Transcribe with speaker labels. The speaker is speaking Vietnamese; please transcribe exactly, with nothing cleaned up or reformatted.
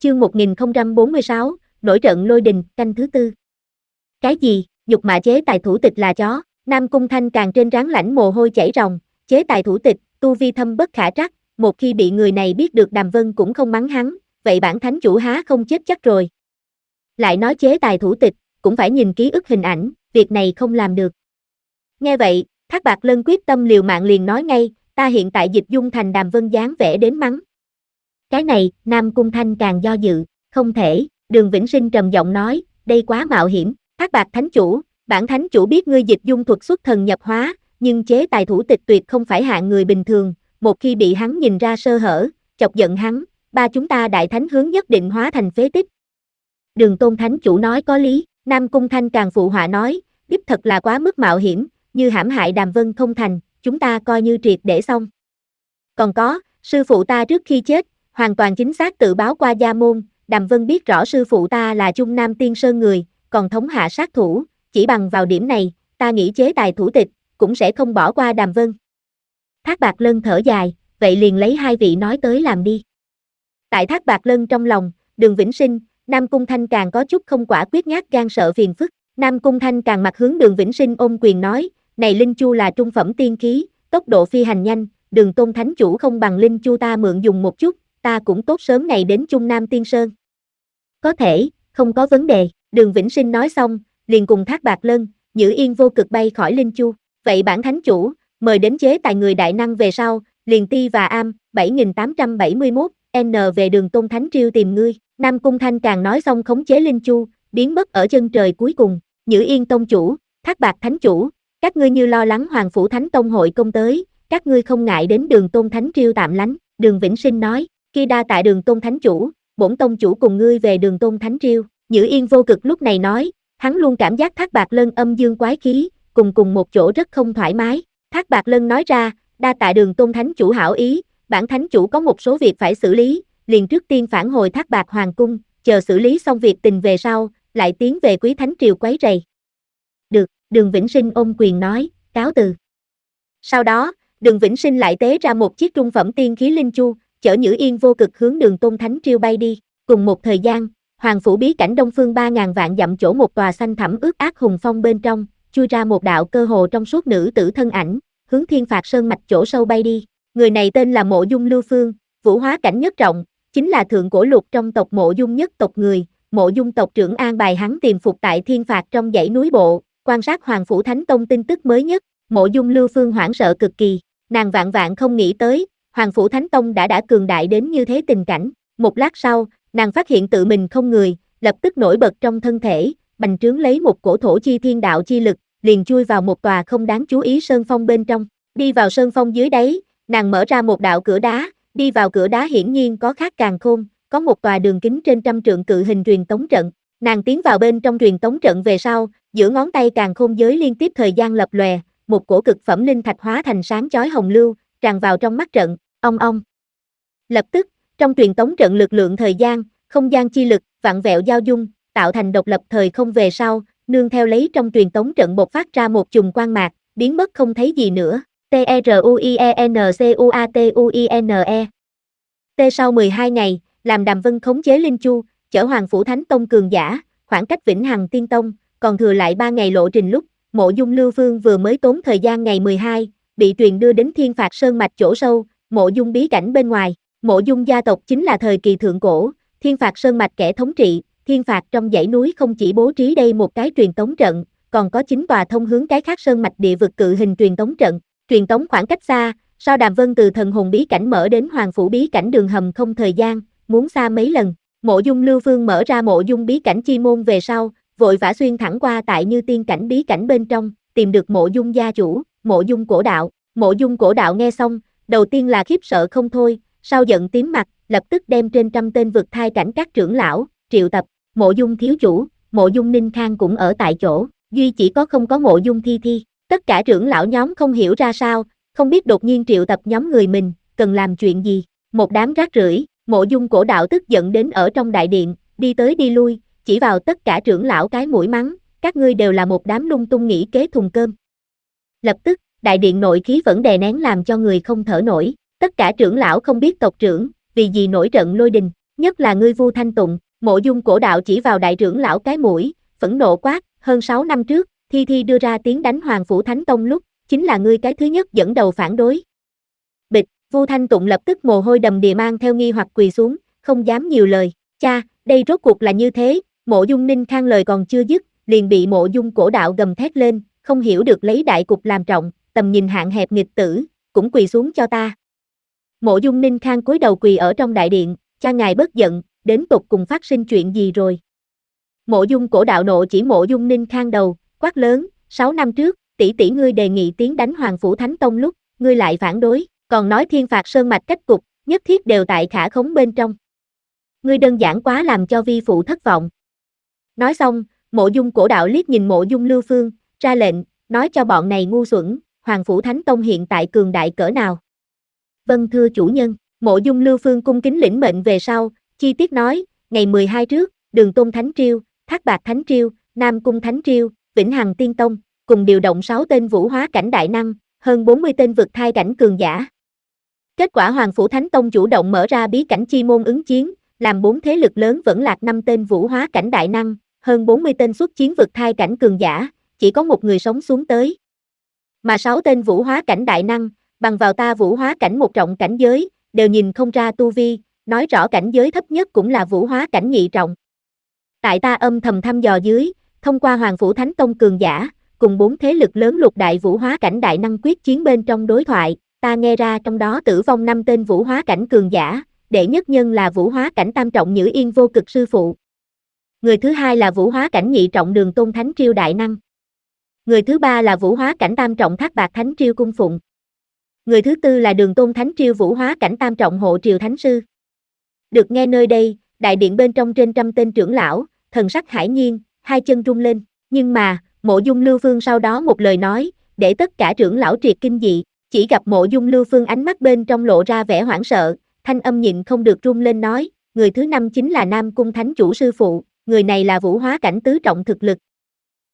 Speaker 1: Chương một nghìn không trăm bốn mươi sáu, nổi trận lôi đình, canh thứ tư. Cái gì, nhục mạ chế tài thủ tịch là chó? Nam Cung Thanh càng trên trán lãnh mồ hôi chảy ròng, chế tài thủ tịch, tu vi thâm bất khả trắc, một khi bị người này biết được Đàm Vân cũng không mắng hắn, vậy bản thánh chủ há không chết chắc rồi. Lại nói chế tài thủ tịch, cũng phải nhìn ký ức hình ảnh, việc này không làm được. Nghe vậy, Thác Bạt Lân quyết tâm liều mạng liền nói ngay, ta hiện tại dịch dung thành Đàm Vân dáng vẻ đến mắng. Cái này, Nam Cung Thanh càng do dự, không thể, Đường Vĩnh Sinh trầm giọng nói, đây quá mạo hiểm, Thác Bạt thánh chủ, bản thánh chủ biết ngươi dịch dung thuật xuất thần nhập hóa, nhưng chế tài thủ tịch tuyệt không phải hạng người bình thường, một khi bị hắn nhìn ra sơ hở, chọc giận hắn, ba chúng ta đại thánh hướng nhất định hóa thành phế tích. Đường Tôn thánh chủ nói có lý, Nam Cung Thanh càng phụ họa nói, đích thật là quá mức mạo hiểm, như hãm hại Đàm Vân không thành, chúng ta coi như triệt để xong. Còn có, sư phụ ta trước khi chết, hoàn toàn chính xác tự báo qua gia môn, Đàm Vân biết rõ sư phụ ta là Trung Nam Tiên Sơn người, còn thống hạ sát thủ, chỉ bằng vào điểm này, ta nghĩ chế tài thủ tịch, cũng sẽ không bỏ qua Đàm Vân. Thác Bạt Lân thở dài, vậy liền lấy hai vị nói tới làm đi. Tại Thác Bạt Lân trong lòng, Đường Vĩnh Sinh, Nam Cung Thanh càng có chút không quả quyết nhát gan sợ phiền phức, Nam Cung Thanh càng mặt hướng Đường Vĩnh Sinh ôm quyền nói, này Linh Chu là trung phẩm tiên khí, tốc độ phi hành nhanh, Đường Tôn thánh chủ không bằng Linh Chu ta mượn dùng một chút, ta cũng tốt sớm ngày đến Trung Nam Tiên Sơn. Có thể, không có vấn đề, Đường Vĩnh Sinh nói xong, liền cùng Thác Bạt Lân, Nhữ Yên vô cực bay khỏi Linh Chu, vậy bản thánh chủ, mời đến chế tài người đại năng về sau, liền ti và am, bảy nghìn tám trăm bảy mươi mốt, N về Đường Tôn thánh triêu tìm ngươi, Nam Cung Thanh càng nói xong khống chế Linh Chu, biến mất ở chân trời cuối cùng, Nhữ Yên tông chủ, Thác Bạt thánh chủ, các ngươi như lo lắng Hoàng Phủ Thánh Tông hội công tới, các ngươi không ngại đến Đường Tôn thánh triêu tạm lánh, Đường Vĩnh Sinh nói, khi đa tại Đường Tôn thánh chủ, bổn tông chủ cùng ngươi về Đường Tôn thánh triêu, Nhữ Yên vô cực lúc này nói, hắn luôn cảm giác Thác Bạt Lân âm dương quái khí, cùng cùng một chỗ rất không thoải mái, Thác Bạt Lân nói ra, đa tại Đường Tôn thánh chủ hảo ý, bản thánh chủ có một số việc phải xử lý, liền trước tiên phản hồi Thác Bạt Hoàng cung, chờ xử lý xong việc tình về sau, lại tiến về Quý Thánh triều quấy rầy. Được, Đường Vĩnh Sinh ôm quyền nói, cáo từ. Sau đó, Đường Vĩnh Sinh lại tế ra một chiếc trung phẩm tiên khí Linh Chu, chở Nhữ Yên vô cực hướng Đường Tôn thánh triều bay đi, cùng một thời gian, Hoàng phủ bí cảnh đông phương ba ngàn vạn dặm chỗ một tòa xanh thẳm ướt át hùng phong bên trong, chui ra một đạo cơ hồ trong suốt nữ tử thân ảnh, hướng Thiên Phạt Sơn mạch chỗ sâu bay đi. Người này tên là Mộ Dung Lưu Phương, vũ hóa cảnh nhất trọng, chính là thượng cổ lục trong tộc Mộ Dung nhất tộc người, Mộ Dung tộc trưởng an bài hắn tìm phục tại Thiên Phạt trong dãy núi bộ, quan sát Hoàng phủ Thánh Tông tin tức mới nhất. Mộ Dung Lưu Phương hoảng sợ cực kỳ, nàng vạn vạn không nghĩ tới, Hoàng phủ Thánh Tông đã đã cường đại đến như thế tình cảnh. Một lát sau, nàng phát hiện tự mình không người, lập tức nổi bật trong thân thể, bành trướng lấy một cổ thổ chi thiên đạo chi lực, liền chui vào một tòa không đáng chú ý sơn phong bên trong. Đi vào sơn phong dưới đáy, nàng mở ra một đạo cửa đá, đi vào cửa đá hiển nhiên có khác càn khôn, có một tòa đường kính trên trăm trượng cự hình truyền tống trận. Nàng tiến vào bên trong truyền tống trận về sau, giữa ngón tay càn khôn giới liên tiếp thời gian lập lòe, một cổ cực phẩm linh thạch hóa thành sáng chói hồng lưu, tràn vào trong mắt trận, ong ong. Lập tức, trong truyền tống trận lực lượng thời gian, không gian chi lực, vặn vẹo giao dung, tạo thành độc lập thời không về sau, nương theo lấy trong truyền tống trận bộc phát ra một chùm quang mạc, biến mất không thấy gì nữa. T R U I E N C U A T U I N E. T sau mười hai ngày, làm Đàm Vân khống chế Linh Chu, chở Hoàng phủ Thánh Tông cường giả, khoảng cách Vĩnh Hằng Tiên Tông, còn thừa lại ba ngày lộ trình lúc, Mộ Dung Lưu Phương vừa mới tốn thời gian ngày mười hai, bị truyền đưa đến Thiên Phạt Sơn mạch chỗ sâu, Mộ Dung bí cảnh bên ngoài. Mộ Dung gia tộc chính là thời kỳ thượng cổ, Thiên Phạt Sơn mạch kẻ thống trị, Thiên Phạt trong dãy núi không chỉ bố trí đây một cái truyền tống trận, còn có chín tòa thông hướng cái khác sơn mạch địa vực cự hình truyền tống trận. Truyền tống khoảng cách xa, sao Đàm Vân từ thần hồn bí cảnh mở đến Hoàng phủ bí cảnh đường hầm không thời gian, muốn xa mấy lần. Mộ Dung Lưu Phương mở ra Mộ Dung bí cảnh chi môn về sau, vội vã xuyên thẳng qua tại Như Tiên cảnh bí cảnh bên trong, tìm được Mộ Dung gia chủ, Mộ Dung Cổ Đạo. Mộ Dung Cổ Đạo nghe xong, đầu tiên là khiếp sợ không thôi, sau giận tím mặt, lập tức đem trên trăm tên vực thai cảnh các trưởng lão triệu tập. Mộ Dung thiếu chủ, Mộ Dung Ninh Khang cũng ở tại chỗ, duy chỉ có không có Mộ Dung Thi Thi. Tất cả trưởng lão nhóm không hiểu ra sao, không biết đột nhiên triệu tập nhóm người mình, cần làm chuyện gì. Một đám rác rưởi. Mộ Dung Cổ Đạo tức giận đến ở trong đại điện, đi tới đi lui, chỉ vào tất cả trưởng lão cái mũi mắng, các ngươi đều là một đám lung tung nghĩ kế thùng cơm. Lập tức, đại điện nội khí vẫn đè nén làm cho người không thở nổi, tất cả trưởng lão không biết tộc trưởng, vì gì nổi trận lôi đình. Nhất là ngươi Vu Thanh Tụng. Mộ Dung Cổ Đạo chỉ vào đại trưởng lão cái mũi, phẫn nộ quát, hơn sáu năm trước, Thi Thi đưa ra tiếng đánh Hoàng Phủ Thánh Tông lúc, chính là ngươi cái thứ nhất dẫn đầu phản đối. Bịch, Vu Thanh Tụng lập tức mồ hôi đầm đìa mang theo nghi hoặc quỳ xuống, không dám nhiều lời. Cha, đây rốt cuộc là như thế. Mộ Dung Ninh Khang lời còn chưa dứt, liền bị Mộ Dung Cổ Đạo gầm thét lên, không hiểu được lấy đại cục làm trọng, tầm nhìn hạn hẹp nghịch tử, cũng quỳ xuống cho ta. Mộ Dung Ninh Khang cúi đầu quỳ ở trong đại điện, cha ngài bất giận, đến tột cùng phát sinh chuyện gì rồi? Mộ Dung Cổ Đạo nộ chỉ Mộ Dung Ninh Khang đầu, quát lớn, sáu năm trước, tỷ tỷ ngươi đề nghị tiến đánh Hoàng Phủ Thánh Tông lúc, ngươi lại phản đối, còn nói thiên phạt sơn mạch cách cục, nhất thiết đều tại khả khống bên trong. Ngươi đơn giản quá làm cho vi phụ thất vọng. Nói xong, Mộ Dung Cổ Đạo liếc nhìn Mộ Dung Lưu Phương, ra lệnh, nói cho bọn này ngu xuẩn, Hoàng Phủ Thánh Tông hiện tại cường đại cỡ nào. Vâng thưa chủ nhân, Mộ Dung Lưu Phương cung kính lĩnh mệnh về sau, chi tiết nói, ngày mười hai trước, Đường Tôn Thánh Triêu, Thác Bạt Thánh Triêu, Nam Cung Thánh Triêu, Vĩnh Hằng Tiên Tông, cùng điều động sáu tên vũ hóa cảnh đại năng, hơn bốn mươi tên vực thai cảnh cường giả. Kết quả Hoàng Phủ Thánh Tông chủ động mở ra bí cảnh chi môn ứng chiến, làm bốn thế lực lớn vẫn lạc năm tên vũ hóa cảnh đại năng, hơn bốn mươi tên xuất chiến vực thai cảnh cường giả, chỉ có một người sống xuống tới. Mà sáu tên vũ hóa cảnh đại năng, bằng vào ta vũ hóa cảnh một trọng cảnh giới, đều nhìn không ra tu vi, nói rõ cảnh giới thấp nhất cũng là vũ hóa cảnh nhị trọng. Tại ta âm thầm thăm dò dưới, thông qua Hoàng Phủ Thánh Tông cường giả, cùng bốn thế lực lớn lục đại vũ hóa cảnh đại năng quyết chiến bên trong đối thoại, ta nghe ra trong đó tử vong năm tên vũ hóa cảnh cường giả, đệ nhất nhân là vũ hóa cảnh tam trọng Nhữ Yên Vô Cực sư phụ. Người thứ hai là vũ hóa cảnh nhị trọng Đường Tôn Thánh Triêu đại năng. Người thứ ba là vũ hóa cảnh tam trọng Thác Bạt Thánh Triêu cung phụng. Người thứ tư là Đường Tôn Thánh Triêu vũ hóa cảnh tam trọng Hộ Triều Thánh Sư. Được nghe nơi đây, đại điện bên trong trên trăm tên trưởng lão, thần sắc hải nhiên, hai chân rung lên, nhưng mà, Mộ Dung Lưu Phương sau đó một lời nói, để tất cả trưởng lão triệt kinh dị, chỉ gặp Mộ Dung Lưu Phương ánh mắt bên trong lộ ra vẻ hoảng sợ, thanh âm nhịn không được rung lên nói, người thứ năm chính là Nam Cung Thánh Chủ sư phụ, người này là vũ hóa cảnh tứ trọng thực lực,